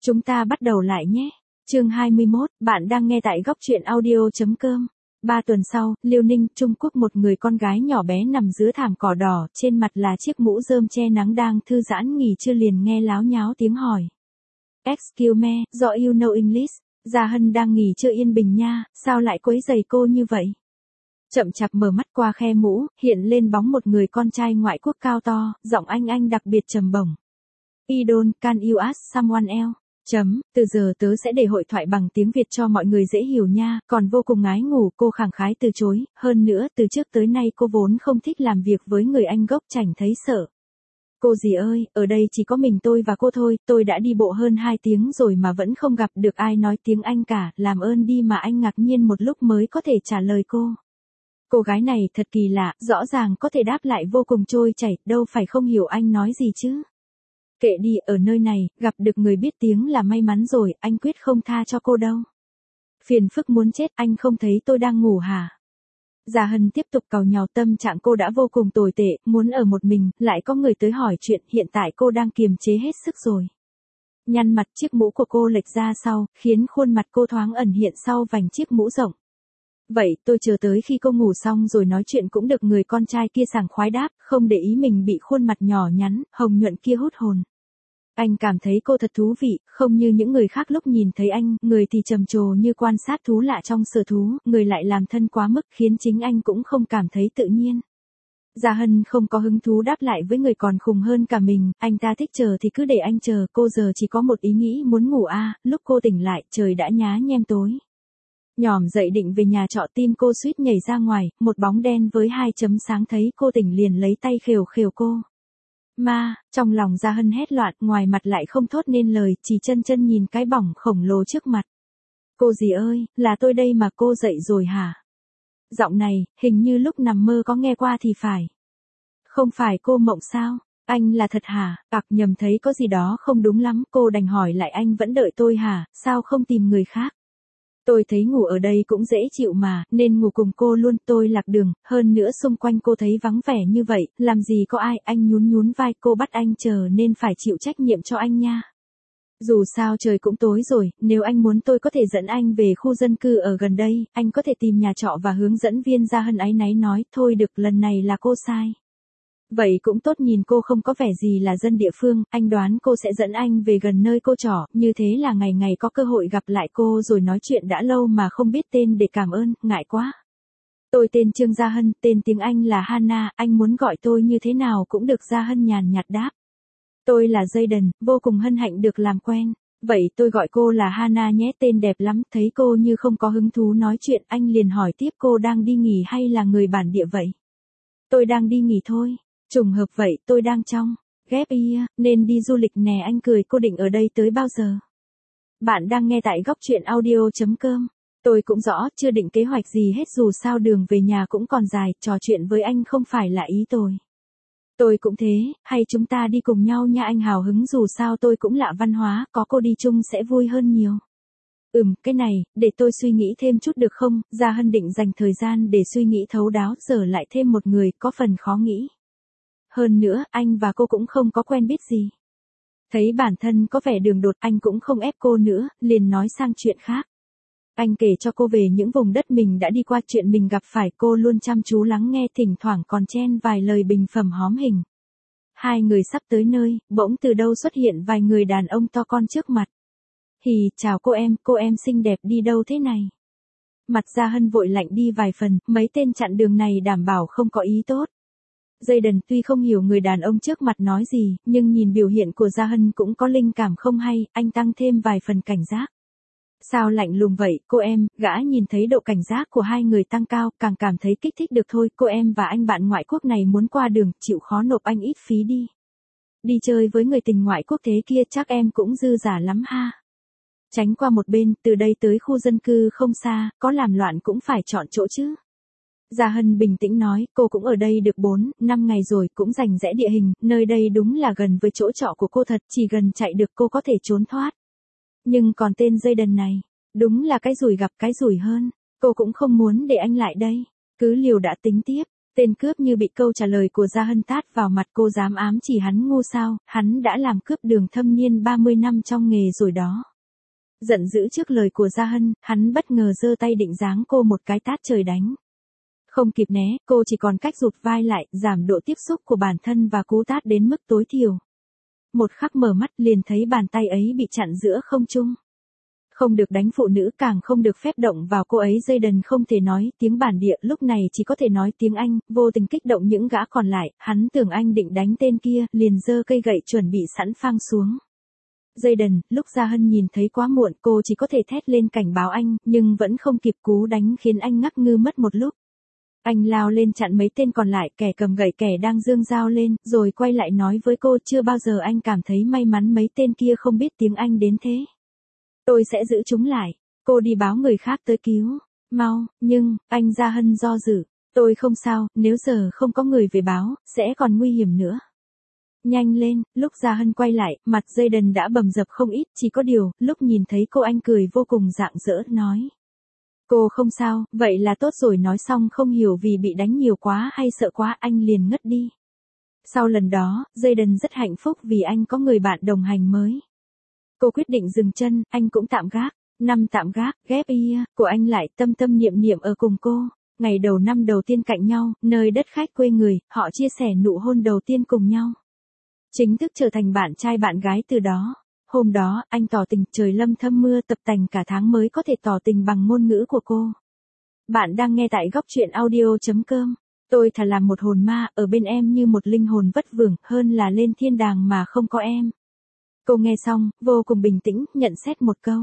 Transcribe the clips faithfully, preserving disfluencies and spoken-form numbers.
Chúng ta bắt đầu lại nhé. Chương hai mươi mốt, bạn đang nghe tại góc truyện audio.com. Ba tuần sau, Liêu Ninh, Trung Quốc, một người con gái nhỏ bé nằm giữa thảm cỏ đỏ, trên mặt là chiếc mũ rơm che nắng đang thư giãn nghỉ trưa liền nghe láo nháo tiếng hỏi. Excuse me, do you know English? Gia Hân đang nghỉ trưa yên bình nha, sao lại quấy rầy cô như vậy? Chậm chạp mở mắt qua khe mũ, hiện lên bóng một người con trai ngoại quốc cao to, giọng anh anh đặc biệt trầm bổng. Idol, can you ask someone else? Chấm, từ giờ tớ sẽ để hội thoại bằng tiếng Việt cho mọi người dễ hiểu nha, còn vô cùng ngái ngủ, cô khẳng khái từ chối, hơn nữa từ trước tới nay cô vốn không thích làm việc với người Anh gốc Chảnh thấy sợ. Cô dì ơi, ở đây chỉ có mình tôi và cô thôi, tôi đã đi bộ hơn hai tiếng rồi mà vẫn không gặp được ai nói tiếng Anh cả, làm ơn đi mà anh ngạc nhiên một lúc mới có thể trả lời cô. Cô gái này thật kỳ lạ, rõ ràng có thể đáp lại vô cùng trôi chảy, đâu phải không hiểu anh nói gì chứ. Kệ đi, ở nơi này, gặp được người biết tiếng là may mắn rồi, anh quyết không tha cho cô đâu. Phiền phức muốn chết, anh không thấy tôi đang ngủ hả? Gia Hân tiếp tục càu nhàu, tâm trạng cô đã vô cùng tồi tệ, muốn ở một mình, lại có người tới hỏi chuyện, hiện tại cô đang kiềm chế hết sức rồi. Nhăn mặt, chiếc mũ của cô lệch ra sau, khiến khuôn mặt cô thoáng ẩn hiện sau vành chiếc mũ rộng. Vậy, tôi chờ tới khi cô ngủ xong rồi nói chuyện cũng được, người con trai kia sảng khoái đáp, không để ý mình bị khuôn mặt nhỏ nhắn, hồng nhuận kia hút hồn. Anh cảm thấy cô thật thú vị, không như những người khác lúc nhìn thấy anh, người thì trầm trồ như quan sát thú lạ trong sở thú, người lại làm thân quá mức khiến chính anh cũng không cảm thấy tự nhiên. Gia Hân không có hứng thú đáp lại với người còn khùng hơn cả mình, anh ta thích chờ thì cứ để anh chờ, cô giờ chỉ có một ý nghĩ muốn ngủ à, lúc cô tỉnh lại, trời đã nhá nhem tối. Nhòm dậy định về nhà trọ, tim cô suýt nhảy ra ngoài, một bóng đen với hai chấm sáng thấy cô tỉnh liền lấy tay khều khều cô. Ma, trong lòng Gia Hân hét loạn, ngoài mặt lại không thốt nên lời, chỉ chân chân nhìn cái bỏng khổng lồ trước mặt. Cô dì ơi, là tôi đây mà, cô dậy rồi hả? Giọng này, hình như lúc nằm mơ có nghe qua thì phải. Không phải cô mộng sao? Anh là thật hả? Ặc, nhầm thấy có gì đó không đúng lắm, cô đành hỏi lại, anh vẫn đợi tôi hả, sao không tìm người khác? Tôi thấy ngủ ở đây cũng dễ chịu mà, nên ngủ cùng cô luôn, tôi lạc đường, hơn nữa xung quanh cô thấy vắng vẻ như vậy, làm gì có ai, anh nhún nhún vai, cô bắt anh chờ nên phải chịu trách nhiệm cho anh nha. Dù sao trời cũng tối rồi, nếu anh muốn tôi có thể dẫn anh về khu dân cư ở gần đây, anh có thể tìm nhà trọ và hướng dẫn viên. Gia Hân áy náy nói, thôi được, lần này là cô sai. Vậy cũng tốt, nhìn cô không có vẻ gì là dân địa phương, anh đoán cô sẽ dẫn anh về gần nơi cô trọ, như thế là ngày ngày có cơ hội gặp lại cô rồi nói chuyện, đã lâu mà không biết tên để cảm ơn, ngại quá. Tôi tên Trương Gia Hân, tên tiếng Anh là Hannah, anh muốn gọi tôi như thế nào cũng được. Gia Hân nhàn nhạt đáp. Tôi là Jayden, vô cùng hân hạnh được làm quen. Vậy tôi gọi cô là Hannah nhé, tên đẹp lắm. Thấy cô như không có hứng thú nói chuyện, anh liền hỏi tiếp, cô đang đi nghỉ hay là người bản địa vậy? Tôi đang đi nghỉ thôi. Trùng hợp vậy, tôi đang trong gap year, nên đi du lịch nè. Anh cười, cô định ở đây tới bao giờ? Bạn đang nghe tại góc truyện audio.com. Tôi cũng rõ, chưa định kế hoạch gì hết, dù sao đường về nhà cũng còn dài, trò chuyện với anh không phải là ý tôi. Tôi cũng thế, hay chúng ta đi cùng nhau nha, anh hào hứng, dù sao tôi cũng lạ văn hóa, có cô đi chung sẽ vui hơn nhiều. Ừm, cái này, để tôi suy nghĩ thêm chút được không? Gia Hân định dành thời gian để suy nghĩ thấu đáo, giờ lại thêm một người, có phần khó nghĩ. Hơn nữa, anh và cô cũng không có quen biết gì. Thấy bản thân có vẻ đường đột, anh cũng không ép cô nữa, liền nói sang chuyện khác. Anh kể cho cô về những vùng đất mình đã đi qua, chuyện mình gặp phải, cô luôn chăm chú lắng nghe, thỉnh thoảng còn chen vài lời bình phẩm hóm hình. Hai người sắp tới nơi, bỗng từ đâu xuất hiện vài người đàn ông to con trước mặt. Hì, chào cô em, cô em xinh đẹp, đi đâu thế này? Mặt Gia Hân vội lạnh đi vài phần, mấy tên chặn đường này đảm bảo không có ý tốt. Jayden tuy không hiểu người đàn ông trước mặt nói gì, nhưng nhìn biểu hiện của Gia Hân cũng có linh cảm không hay, anh tăng thêm vài phần cảnh giác. Sao lạnh lùng vậy, cô em? Gã nhìn thấy độ cảnh giác của hai người tăng cao, càng cảm thấy kích thích được thôi, cô em và anh bạn ngoại quốc này muốn qua đường, chịu khó nộp anh ít phí đi. Đi chơi với người tình ngoại quốc thế kia chắc em cũng dư giả lắm ha. Tránh qua một bên, từ đây tới khu dân cư không xa, có làm loạn cũng phải chọn chỗ chứ. Gia Hân bình tĩnh nói, cô cũng ở đây được bốn, năm ngày rồi, cũng rành rẽ địa hình, nơi đây đúng là gần với chỗ trọ của cô thật, chỉ gần chạy được cô có thể trốn thoát. Nhưng còn tên Jayden này, đúng là cái rủi gặp cái rủi hơn, cô cũng không muốn để anh lại đây, cứ liều đã tính tiếp. Tên cướp như bị câu trả lời của Gia Hân tát vào mặt, cô dám ám chỉ hắn ngu sao, hắn đã làm cướp đường thâm niên ba mươi năm trong nghề rồi đó. Giận dữ trước lời của Gia Hân, hắn bất ngờ giơ tay định giáng cô một cái tát trời đánh. Không kịp né, cô chỉ còn cách rụt vai lại, giảm độ tiếp xúc của bản thân và cú tát đến mức tối thiểu. Một khắc mở mắt liền thấy bàn tay ấy bị chặn giữa không trung. Không được đánh phụ nữ, càng không được phép động vào cô ấy. Jayden không thể nói tiếng bản địa, lúc này chỉ có thể nói tiếng Anh, vô tình kích động những gã còn lại, hắn tưởng anh định đánh tên kia, liền giơ cây gậy chuẩn bị sẵn phang xuống. Jayden, lúc Gia Hân nhìn thấy quá muộn, cô chỉ có thể thét lên cảnh báo anh, nhưng vẫn không kịp, cú đánh khiến anh ngắc ngư mất một lúc. Anh lao lên chặn mấy tên còn lại, kẻ cầm gậy kẻ đang giương dao lên, rồi quay lại nói với cô, chưa bao giờ anh cảm thấy may mắn mấy tên kia không biết tiếng Anh đến thế. Tôi sẽ giữ chúng lại, cô đi báo người khác tới cứu, mau, nhưng, anh Gia Hân do dự, tôi không sao, nếu giờ không có người về báo, sẽ còn nguy hiểm nữa. Nhanh lên, lúc Gia Hân quay lại, mặt Jayden đã bầm dập không ít, chỉ có điều, lúc nhìn thấy cô anh cười vô cùng rạng rỡ, nói. Cô không sao, vậy là tốt rồi. Nói xong không hiểu vì bị đánh nhiều quá hay sợ quá, anh liền ngất đi. Sau lần đó, Jayden rất hạnh phúc vì anh có người bạn đồng hành mới. Cô quyết định dừng chân, anh cũng tạm gác. Năm tạm gác, ghép year, của anh lại tâm tâm niệm niệm ở cùng cô. Ngày đầu năm đầu tiên cạnh nhau, nơi đất khách quê người, họ chia sẻ nụ hôn đầu tiên cùng nhau. Chính thức trở thành bạn trai bạn gái từ đó. Hôm đó, anh tỏ tình, trời lâm thâm mưa, tập tành cả tháng mới có thể tỏ tình bằng ngôn ngữ của cô. Bạn đang nghe tại góc truyện audio chấm com. Tôi thà làm một hồn ma, ở bên em như một linh hồn vất vưởng, hơn là lên thiên đàng mà không có em. Cô nghe xong, vô cùng bình tĩnh, nhận xét một câu.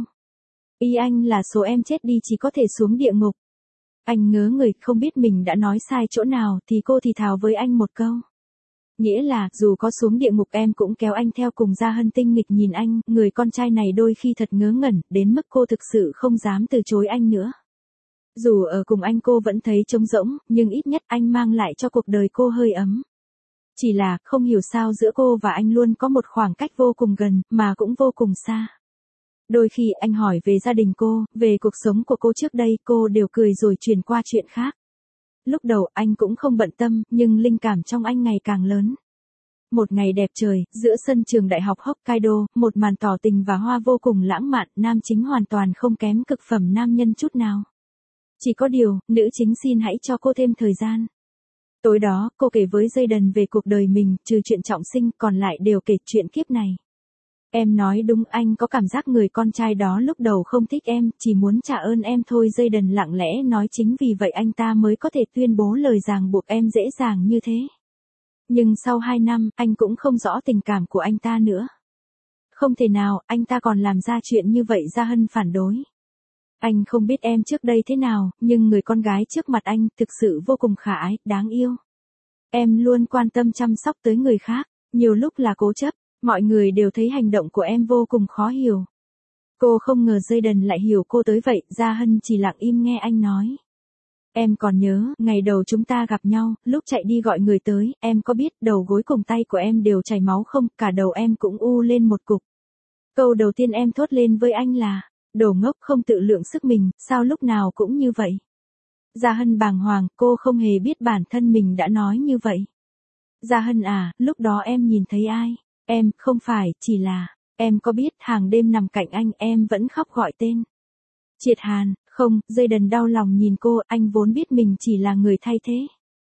Ý anh là số em chết đi chỉ có thể xuống địa ngục. Anh ngớ người, không biết mình đã nói sai chỗ nào, thì cô thì thào với anh một câu. Nghĩa là, dù có xuống địa ngục em cũng kéo anh theo cùng. Gia Hân tinh nghịch nhìn anh, người con trai này đôi khi thật ngớ ngẩn, đến mức cô thực sự không dám từ chối anh nữa. Dù ở cùng anh cô vẫn thấy trống rỗng, nhưng ít nhất anh mang lại cho cuộc đời cô hơi ấm. Chỉ là, không hiểu sao giữa cô và anh luôn có một khoảng cách vô cùng gần, mà cũng vô cùng xa. Đôi khi anh hỏi về gia đình cô, về cuộc sống của cô trước đây, cô đều cười rồi chuyển qua chuyện khác. Lúc đầu anh cũng không bận tâm, nhưng linh cảm trong anh ngày càng lớn. Một ngày đẹp trời, giữa sân trường đại học Hokkaido, một màn tỏ tình và hoa vô cùng lãng mạn, nam chính hoàn toàn không kém cực phẩm nam nhân chút nào. Chỉ có điều, nữ chính xin hãy cho cô thêm thời gian. Tối đó, cô kể với Jayden về cuộc đời mình, trừ chuyện trọng sinh, còn lại đều kể chuyện kiếp này. Em nói đúng, anh có cảm giác người con trai đó lúc đầu không thích em, chỉ muốn trả ơn em thôi. Jayden lặng lẽ nói, chính vì vậy anh ta mới có thể tuyên bố lời ràng buộc em dễ dàng như thế. Nhưng sau hai năm, anh cũng không rõ tình cảm của anh ta nữa. Không thể nào, anh ta còn làm ra chuyện như vậy. Gia Hân phản đối. Anh không biết em trước đây thế nào, nhưng người con gái trước mặt anh thực sự vô cùng khả ái, đáng yêu. Em luôn quan tâm chăm sóc tới người khác, nhiều lúc là cố chấp. Mọi người đều thấy hành động của em vô cùng khó hiểu. Cô không ngờ Jayden lại hiểu cô tới vậy. Gia Hân chỉ lặng im nghe anh nói. Em còn nhớ, ngày đầu chúng ta gặp nhau, lúc chạy đi gọi người tới, em có biết đầu gối cùng tay của em đều chảy máu không, cả đầu em cũng u lên một cục. Câu đầu tiên em thốt lên với anh là, đồ ngốc, không tự lượng sức mình, sao lúc nào cũng như vậy. Gia Hân bàng hoàng, cô không hề biết bản thân mình đã nói như vậy. Gia Hân à, lúc đó em nhìn thấy ai? Em, không phải, chỉ là, em có biết hàng đêm nằm cạnh anh, em vẫn khóc gọi tên. Triệt Hàn, không, Jayden đau lòng nhìn cô, anh vốn biết mình chỉ là người thay thế.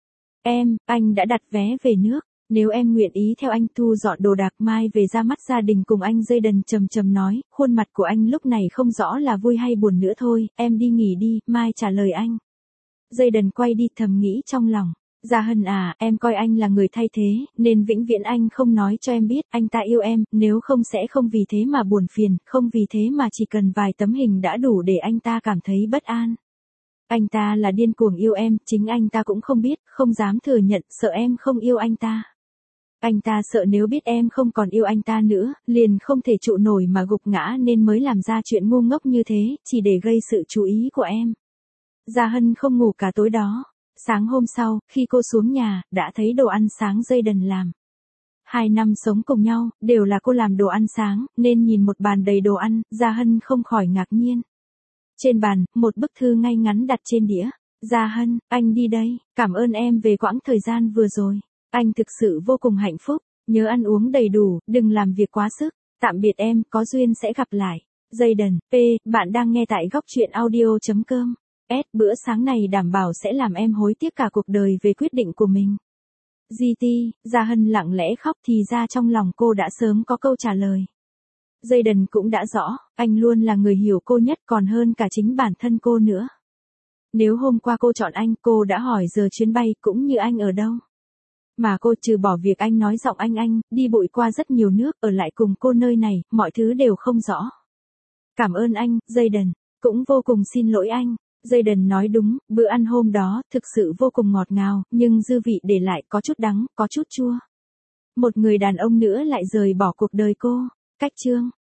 Em, anh đã đặt vé về nước, nếu em nguyện ý theo anh thu dọn đồ đạc mai về ra mắt gia đình cùng anh. Jayden trầm trầm nói, khuôn mặt của anh lúc này không rõ là vui hay buồn nữa. Thôi, em đi nghỉ đi, mai trả lời anh. Jayden quay đi thầm nghĩ trong lòng. Gia Hân à, em coi anh là người thay thế, nên vĩnh viễn anh không nói cho em biết, anh ta yêu em, nếu không sẽ không vì thế mà buồn phiền, không vì thế mà chỉ cần vài tấm hình đã đủ để anh ta cảm thấy bất an. Anh ta là điên cuồng yêu em, chính anh ta cũng không biết, không dám thừa nhận, sợ em không yêu anh ta. Anh ta sợ nếu biết em không còn yêu anh ta nữa, liền không thể trụ nổi mà gục ngã nên mới làm ra chuyện ngu ngốc như thế, chỉ để gây sự chú ý của em. Gia Hân không ngủ cả tối đó. Sáng hôm sau, khi cô xuống nhà, đã thấy đồ ăn sáng Jayden làm. Hai năm sống cùng nhau, đều là cô làm đồ ăn sáng, nên nhìn một bàn đầy đồ ăn, Gia Hân không khỏi ngạc nhiên. Trên bàn, một bức thư ngay ngắn đặt trên đĩa. Gia Hân, anh đi đây, cảm ơn em về quãng thời gian vừa rồi. Anh thực sự vô cùng hạnh phúc, nhớ ăn uống đầy đủ, đừng làm việc quá sức. Tạm biệt em, có duyên sẽ gặp lại. Jayden, P, bạn đang nghe tại góc truyện audio.com. S, bữa sáng này đảm bảo sẽ làm em hối tiếc cả cuộc đời về quyết định của mình. giê tê, Gia Hân lặng lẽ khóc thì ra trong lòng cô đã sớm có câu trả lời. Jayden cũng đã rõ, anh luôn là người hiểu cô nhất còn hơn cả chính bản thân cô nữa. Nếu hôm qua cô chọn anh, cô đã hỏi giờ chuyến bay cũng như anh ở đâu. Mà cô trừ bỏ việc anh nói giọng anh anh, đi bụi qua rất nhiều nước, ở lại cùng cô nơi này, mọi thứ đều không rõ. Cảm ơn anh, Jayden, cũng vô cùng xin lỗi anh. Jayden nói đúng, bữa ăn hôm đó thực sự vô cùng ngọt ngào, nhưng dư vị để lại có chút đắng, có chút chua. Một người đàn ông nữa lại rời bỏ cuộc đời cô. Cách chương